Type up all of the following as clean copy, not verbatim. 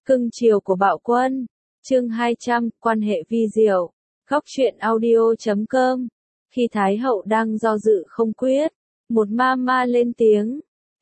Cưng chiều của Bạo Quân. Chương 200, quan hệ vi diệu. Góc truyện audio.com. Khi Thái hậu đang do dự không quyết, một ma ma lên tiếng.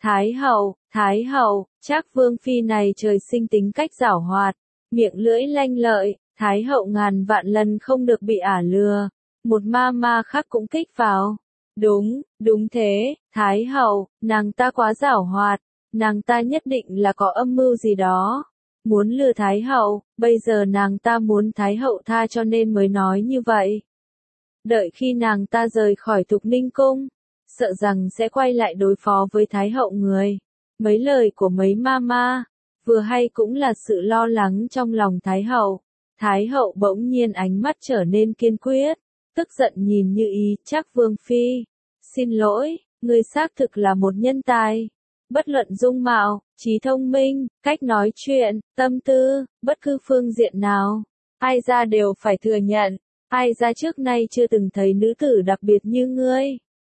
Thái hậu, Trác Vương phi này trời sinh tính cách giảo hoạt, miệng lưỡi lanh lợi, Thái hậu ngàn vạn lần không được bị ả lừa. Một ma ma khác cũng kích vào. Đúng thế, Thái hậu, nàng ta quá giảo hoạt, nàng ta nhất định là có âm mưu gì đó. Muốn lừa Thái hậu, bây giờ nàng ta muốn Thái hậu tha cho nên mới nói như vậy. Đợi khi nàng ta rời khỏi Thục Ninh Cung, sợ rằng sẽ quay lại đối phó với Thái hậu người. Mấy lời của mấy ma vừa hay cũng là sự lo lắng trong lòng Thái hậu. Thái hậu bỗng nhiên ánh mắt trở nên kiên quyết, tức giận nhìn Như Ý, Trác Vương phi. Xin lỗi, ngươi xác thực là một nhân tài. Bất luận dung mạo, trí thông minh, cách nói chuyện, tâm tư, bất cứ phương diện nào, ai ra đều phải thừa nhận, ai ra trước nay chưa từng thấy nữ tử đặc biệt như ngươi.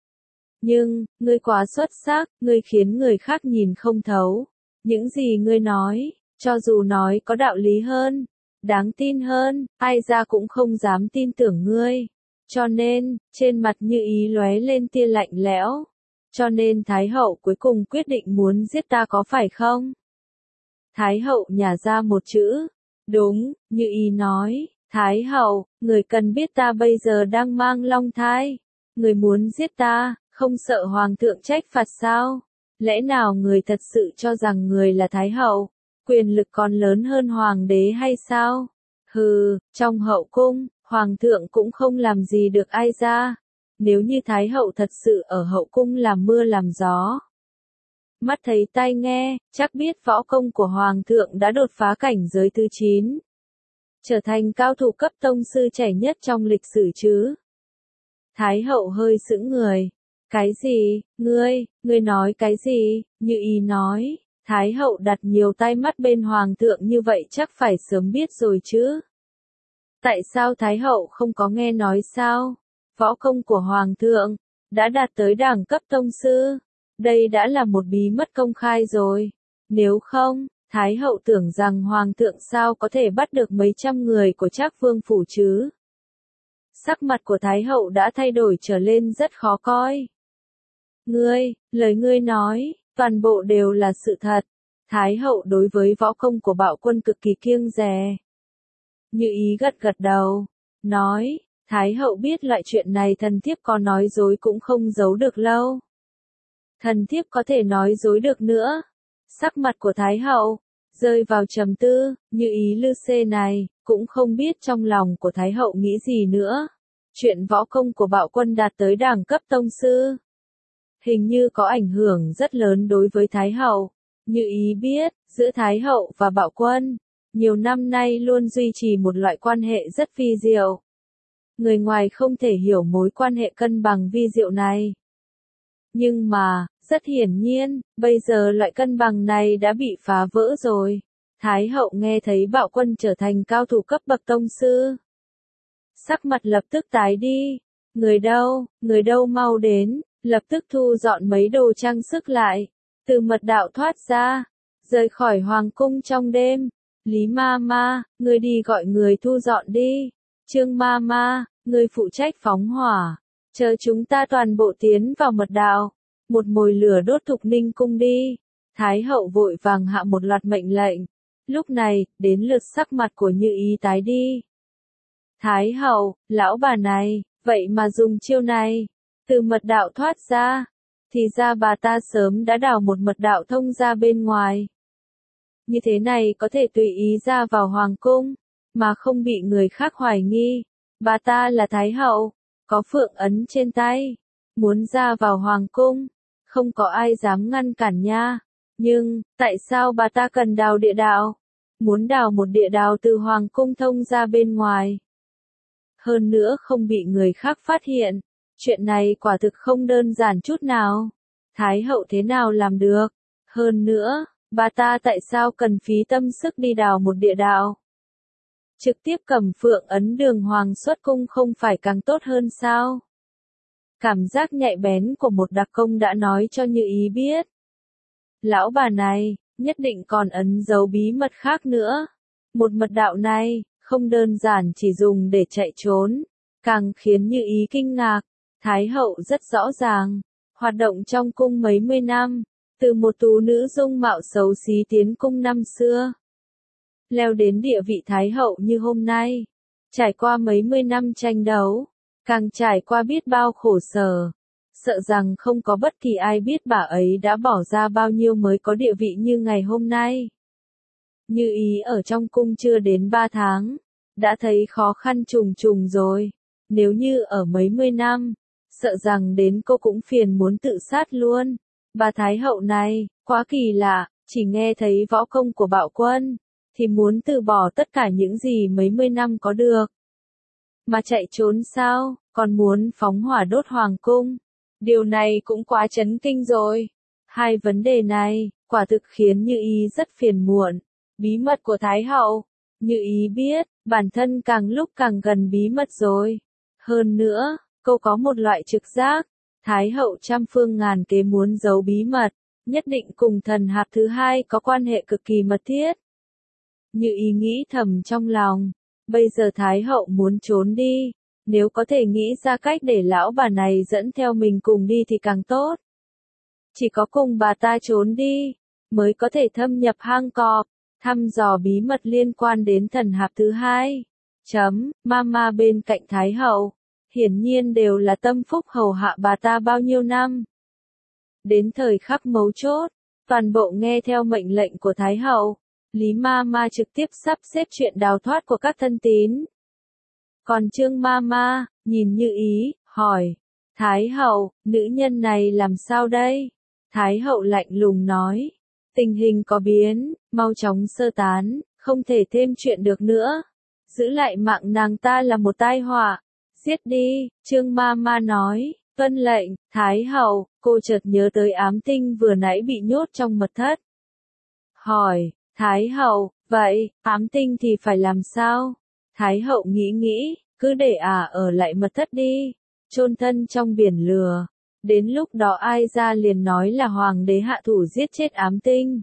Nhưng, ngươi quá xuất sắc, ngươi khiến người khác nhìn không thấu. Những gì ngươi nói, cho dù nói có đạo lý hơn, đáng tin hơn, ai ra cũng không dám tin tưởng ngươi. Cho nên, trên mặt Như Ý lóe lên tia lạnh lẽo. Cho nên Thái hậu cuối cùng quyết định muốn giết ta có phải không? Thái hậu nhả ra một chữ. Đúng, Như Ý nói. Thái hậu, người cần biết ta bây giờ đang mang long thai. Người muốn giết ta, không sợ hoàng thượng trách phạt sao? Lẽ nào người thật sự cho rằng người là Thái hậu, quyền lực còn lớn hơn hoàng đế hay sao? Hừ, trong hậu cung, hoàng thượng cũng không làm gì được ai ra. Nếu như Thái hậu thật sự ở hậu cung làm mưa làm gió, mắt thấy tai nghe, chắc biết võ công của hoàng thượng đã đột phá cảnh giới thứ 9. Trở thành cao thủ cấp tông sư trẻ nhất trong lịch sử chứ. Thái hậu hơi sững người. Cái gì, ngươi nói cái gì? Như Ý nói. Thái hậu đặt nhiều tai mắt bên hoàng thượng như vậy chắc phải sớm biết rồi chứ. Tại sao Thái hậu không có nghe nói sao? Võ công của hoàng thượng đã đạt tới đẳng cấp tông sư. Đây đã là một bí mật công khai rồi. Nếu không, Thái hậu tưởng rằng hoàng thượng sao có thể bắt được mấy trăm người của Trác Vương phủ chứ? Sắc mặt của Thái hậu đã thay đổi trở lên rất khó coi. Lời ngươi nói, toàn bộ đều là sự thật. Thái hậu đối với võ công của Bạo Quân cực kỳ kiêng dè. Như Ý gật gật đầu, nói, Thái hậu biết loại chuyện này thần thiếp có nói dối cũng không giấu được lâu. Thần thiếp có thể nói dối được nữa. Sắc mặt của Thái hậu rơi vào trầm tư. Như Ý lư xê này cũng không biết trong lòng của Thái hậu nghĩ gì nữa. Chuyện võ công của Bạo Quân đạt tới đẳng cấp tông sư, hình như có ảnh hưởng rất lớn đối với Thái hậu. Như Ý biết, giữa Thái hậu và Bạo Quân, nhiều năm nay luôn duy trì một loại quan hệ rất vi diệu. Người ngoài không thể hiểu mối quan hệ cân bằng vi diệu này. Nhưng mà, rất hiển nhiên, bây giờ loại cân bằng này đã bị phá vỡ rồi. Thái hậu nghe thấy Bạo Quân trở thành cao thủ cấp bậc tông sư. Sắc mặt lập tức tái đi. Người đâu mau đến, lập tức thu dọn mấy đồ trang sức lại. Từ mật đạo thoát ra, rời khỏi hoàng cung trong đêm. Lý ma ma, ngươi đi gọi người thu dọn đi. Trương ma ma, ngươi phụ trách phóng hỏa. Chờ chúng ta toàn bộ tiến vào mật đạo. Một mồi lửa đốt Thục Ninh Cung đi. Thái hậu vội vàng hạ một loạt mệnh lệnh. Lúc này, đến lượt sắc mặt của Như Ý tái đi. Thái hậu, lão bà này, vậy mà dùng chiêu này. Từ mật đạo thoát ra. Thì ra bà ta sớm đã đào một mật đạo thông ra bên ngoài. Như thế này có thể tùy ý ra vào hoàng cung, mà không bị người khác hoài nghi. Bà ta là Thái hậu, có phượng ấn trên tay, muốn ra vào hoàng cung, không có ai dám ngăn cản nha. Nhưng, tại sao bà ta cần đào địa đạo? Muốn đào một địa đạo từ hoàng cung thông ra bên ngoài. Hơn nữa không bị người khác phát hiện. Chuyện này quả thực không đơn giản chút nào. Thái hậu thế nào làm được? Hơn nữa, bà ta tại sao cần phí tâm sức đi đào một địa đạo? Trực tiếp cầm phượng ấn đường hoàng xuất cung không phải càng tốt hơn sao? Cảm giác nhạy bén của một đặc công đã nói cho Như Ý biết. Lão bà này, nhất định còn ẩn giấu bí mật khác nữa. Một mật đạo này, không đơn giản chỉ dùng để chạy trốn, càng khiến Như Ý kinh ngạc. Thái hậu rất rõ ràng, hoạt động trong cung mấy mươi năm, từ một tú nữ dung mạo xấu xí tiến cung năm xưa, leo đến địa vị thái hậu như hôm nay, trải qua mấy mươi năm tranh đấu, càng trải qua biết bao khổ sở, sợ rằng không có bất kỳ ai biết bà ấy đã bỏ ra bao nhiêu mới có địa vị như ngày hôm nay. Như Ý ở trong cung chưa đến 3 tháng, đã thấy khó khăn trùng trùng rồi, nếu như ở mấy mươi năm, sợ rằng đến cô cũng phiền muốn tự sát luôn. Bà Thái hậu này, quá kỳ lạ, chỉ nghe thấy võ công của bạo quân, thì muốn từ bỏ tất cả những gì mấy mươi năm có được. Mà chạy trốn sao, còn muốn phóng hỏa đốt hoàng cung. Điều này cũng quá chấn kinh rồi. Hai vấn đề này, quả thực khiến Như Ý rất phiền muộn. Bí mật của Thái hậu, Như Ý biết, bản thân càng lúc càng gần bí mật rồi. Hơn nữa, cô có một loại trực giác, Thái hậu trăm phương ngàn kế muốn giấu bí mật, nhất định cùng thần hạp thứ hai có quan hệ cực kỳ mật thiết. Như Ý nghĩ thầm trong lòng, bây giờ Thái hậu muốn trốn đi, nếu có thể nghĩ ra cách để lão bà này dẫn theo mình cùng đi thì càng tốt. Chỉ có cùng bà ta trốn đi, mới có thể thâm nhập hang cọp, thăm dò bí mật liên quan đến thần hạp thứ hai. Mama bên cạnh Thái hậu, hiển nhiên đều là tâm phúc hầu hạ bà ta bao nhiêu năm. Đến thời khắc mấu chốt, toàn bộ nghe theo mệnh lệnh của Thái hậu, Lý Mama trực tiếp sắp xếp chuyện đào thoát của các thân tín. Còn Trương Mama, nhìn Như Ý, hỏi, Thái hậu, nữ nhân này làm sao đây? Thái hậu lạnh lùng nói, tình hình có biến, mau chóng sơ tán, không thể thêm chuyện được nữa. Giữ lại mạng nàng ta là một tai họa. Giết đi, Trương Mama nói, tuân lệnh. Thái hậu, cô chợt nhớ tới Ám Tinh vừa nãy bị nhốt trong mật thất. Hỏi, Thái hậu, vậy, Ám Tinh thì phải làm sao? Thái hậu nghĩ, cứ để ở lại mật thất đi, chôn thân trong biển lửa. Đến lúc đó ai ra liền nói là hoàng đế hạ thủ giết chết Ám Tinh.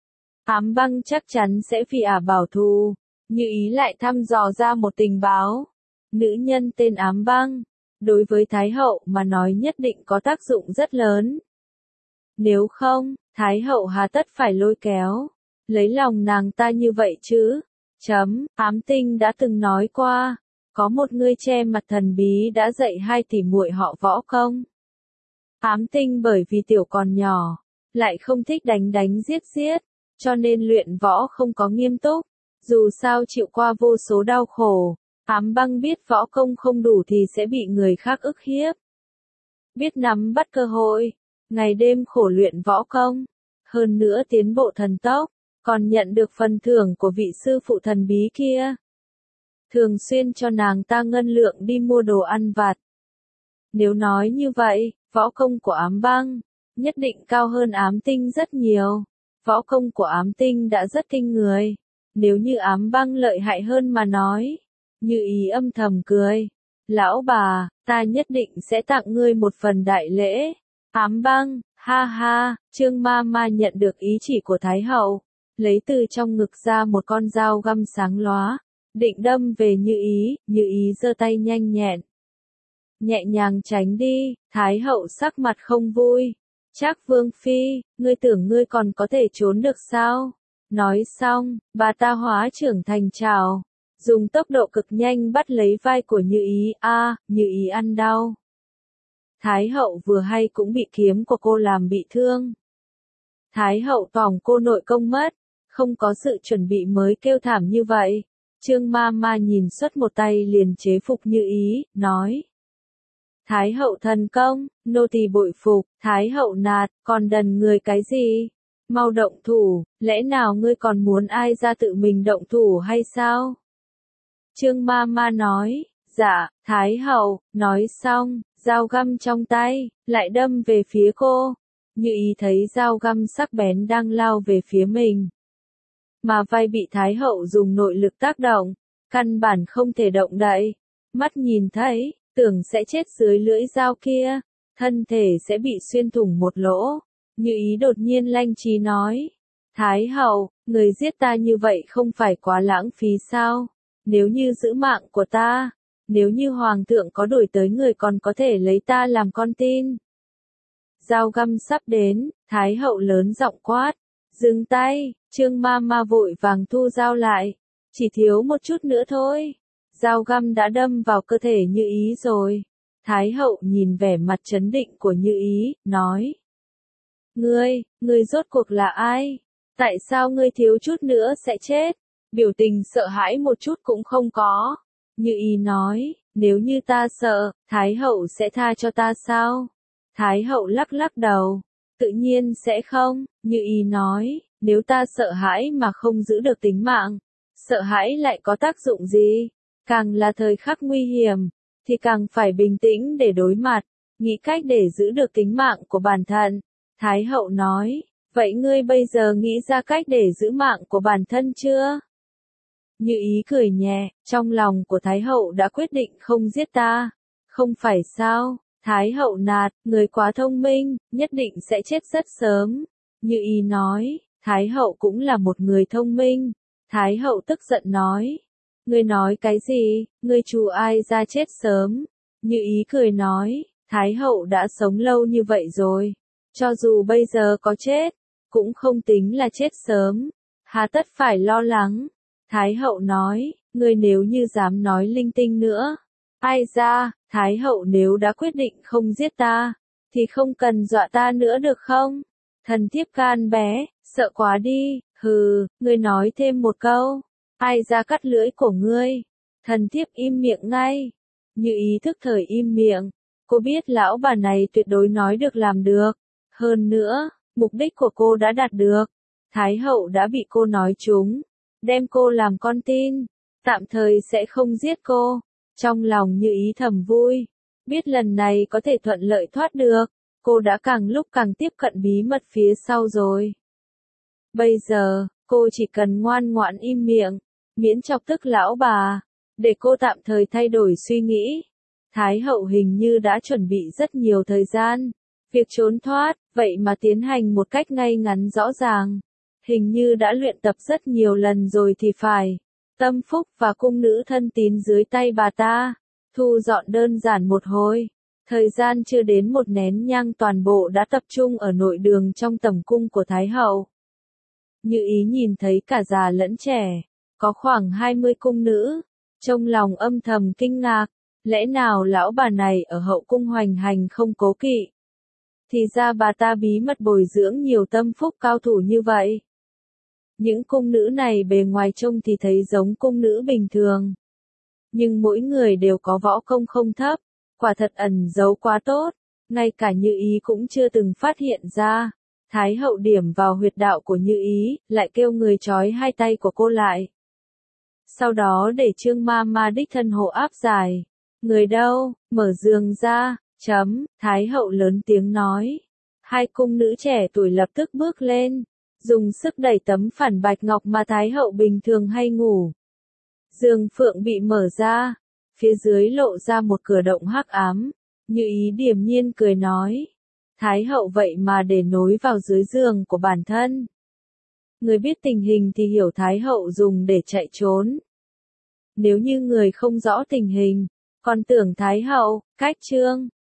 Ám Băng chắc chắn sẽ vì bảo thù. Như Ý lại thăm dò ra một tình báo. Nữ nhân tên Ám Băng, đối với Thái hậu mà nói nhất định có tác dụng rất lớn. Nếu không, Thái hậu hà tất phải lôi kéo, lấy lòng nàng ta như vậy chứ? Ám Tinh đã từng nói qua, có một người che mặt thần bí đã dạy hai tỷ muội họ võ công. Ám Tinh bởi vì tiểu còn nhỏ, lại không thích đánh giết, cho nên luyện võ không có nghiêm túc. Dù sao chịu qua vô số đau khổ, Ám Băng biết võ công không đủ thì sẽ bị người khác ức hiếp. Biết nắm bắt cơ hội, ngày đêm khổ luyện võ công, hơn nữa tiến bộ thần tốc, còn nhận được phần thưởng của vị sư phụ thần bí kia. Thường xuyên cho nàng ta ngân lượng đi mua đồ ăn vặt. Nếu nói như vậy, võ công của Ám Băng nhất định cao hơn Ám Tinh rất nhiều. Võ công của Ám Tinh đã rất kinh người. Nếu như Ám Băng lợi hại hơn mà nói, Như Ý âm thầm cười. Lão bà, ta nhất định sẽ tặng ngươi một phần đại lễ. Ám Băng, ha ha, Trương Mama nhận được ý chỉ của Thái hậu, lấy từ trong ngực ra một con dao găm sáng lóa, định đâm về Như Ý giơ tay nhanh nhẹn. Nhẹ nhàng tránh đi, Thái hậu sắc mặt không vui. Trác Vương Phi, ngươi tưởng ngươi còn có thể trốn được sao? Nói xong, bà ta hóa trưởng thành trảo, dùng tốc độ cực nhanh bắt lấy vai của Như Ý. Như Ý ăn đau. Thái hậu vừa hay cũng bị kiếm của cô làm bị thương. Thái hậu tỏng cô nội công mất, không có sự chuẩn bị mới kêu thảm như vậy. Trương Mama nhìn xuất một tay liền chế phục Như Ý, nói. Thái hậu thần công, nô tỳ bội phục. Thái hậu nạt, còn đần người cái gì? Mau động thủ, lẽ nào ngươi còn muốn ai ra tự mình động thủ hay sao? Trương Mama nói, dạ, Thái hậu. Nói xong, dao găm trong tay, lại đâm về phía cô. Như Ý thấy dao găm sắc bén đang lao về phía mình. Mà vai bị Thái hậu dùng nội lực tác động, căn bản không thể động đậy. Mắt nhìn thấy, tưởng sẽ chết dưới lưỡi dao kia, thân thể sẽ bị xuyên thủng một lỗ. Như Ý đột nhiên lanh trí nói, Thái hậu, người giết ta như vậy không phải quá lãng phí sao? Nếu như giữ mạng của ta, nếu như hoàng thượng có đuổi tới người còn có thể lấy ta làm con tin. Dao găm sắp đến, Thái hậu lớn giọng quát. Dừng tay, Trương ma ma vội vàng thu dao lại. Chỉ thiếu một chút nữa thôi. Dao găm đã đâm vào cơ thể Như Ý rồi. Thái hậu nhìn vẻ mặt trấn định của Như Ý, nói. Ngươi rốt cuộc là ai? Tại sao ngươi thiếu chút nữa sẽ chết? Biểu tình sợ hãi một chút cũng không có. Như Ý nói, nếu như ta sợ, Thái hậu sẽ tha cho ta sao? Thái hậu lắc lắc đầu. Tự nhiên sẽ không, Như Ý nói, nếu ta sợ hãi mà không giữ được tính mạng, sợ hãi lại có tác dụng gì? Càng là thời khắc nguy hiểm, thì càng phải bình tĩnh để đối mặt, nghĩ cách để giữ được tính mạng của bản thân. Thái hậu nói, vậy ngươi bây giờ nghĩ ra cách để giữ mạng của bản thân chưa? Như Ý cười nhẹ, trong lòng của Thái hậu đã quyết định không giết ta. Không phải sao? Thái hậu nạt, người quá thông minh, nhất định sẽ chết rất sớm. Như Ý nói, Thái hậu cũng là một người thông minh. Thái hậu tức giận nói, ngươi nói cái gì, ngươi trù ai ra chết sớm. Như Ý cười nói, Thái hậu đã sống lâu như vậy rồi. Cho dù bây giờ có chết, cũng không tính là chết sớm. Hà tất phải lo lắng. Thái hậu nói, ngươi nếu như dám nói linh tinh nữa. Ai ra, Thái hậu nếu đã quyết định không giết ta, thì không cần dọa ta nữa được không? Thần thiếp gan bé, sợ quá đi, hừ, ngươi nói thêm một câu. Ai ra cắt lưỡi của ngươi? Thần thiếp im miệng ngay. Như Ý thức thời im miệng. Cô biết lão bà này tuyệt đối nói được làm được. Hơn nữa, mục đích của cô đã đạt được. Thái hậu đã bị cô nói trúng. Đem cô làm con tin. Tạm thời sẽ không giết cô. Trong lòng Như Ý thầm vui. Biết lần này có thể thuận lợi thoát được. Cô đã càng lúc càng tiếp cận bí mật phía sau rồi. Bây giờ, cô chỉ cần ngoan ngoãn im miệng. Miễn chọc tức lão bà. Để cô tạm thời thay đổi suy nghĩ. Thái hậu hình như đã chuẩn bị rất nhiều thời gian. Việc trốn thoát, vậy mà tiến hành một cách ngay ngắn rõ ràng. Hình như đã luyện tập rất nhiều lần rồi thì phải. Tâm phúc và cung nữ thân tín dưới tay bà ta. Thu dọn đơn giản một hồi. Thời gian chưa đến một nén nhang toàn bộ đã tập trung ở nội đường trong tẩm cung của Thái hậu. Như Ý nhìn thấy cả già lẫn trẻ. Có khoảng 20 cung nữ. Trong lòng âm thầm kinh ngạc. Lẽ nào lão bà này ở hậu cung hoành hành không cố kỵ? Thì ra bà ta bí mật bồi dưỡng nhiều tâm phúc cao thủ như vậy. Những cung nữ này bề ngoài trông thì thấy giống cung nữ bình thường. Nhưng mỗi người đều có võ công không thấp, quả thật ẩn giấu quá tốt, ngay cả Như Ý cũng chưa từng phát hiện ra. Thái hậu điểm vào huyệt đạo của Như Ý, lại kêu người trói hai tay của cô lại. Sau đó để Trương ma ma đích thân hộ áp giải. Người đâu, mở giường ra, Thái hậu lớn tiếng nói. Hai cung nữ trẻ tuổi lập tức bước lên, dùng sức đẩy tấm phản bạch ngọc mà Thái hậu bình thường hay ngủ. Giường phượng bị mở ra, phía dưới lộ ra một cửa động hắc ám. Như Ý điềm nhiên cười nói. Thái hậu vậy mà để nối vào dưới giường của bản thân. Người biết tình hình thì hiểu Thái hậu dùng để chạy trốn. Nếu như người không rõ tình hình, còn tưởng Thái hậu, cách Trương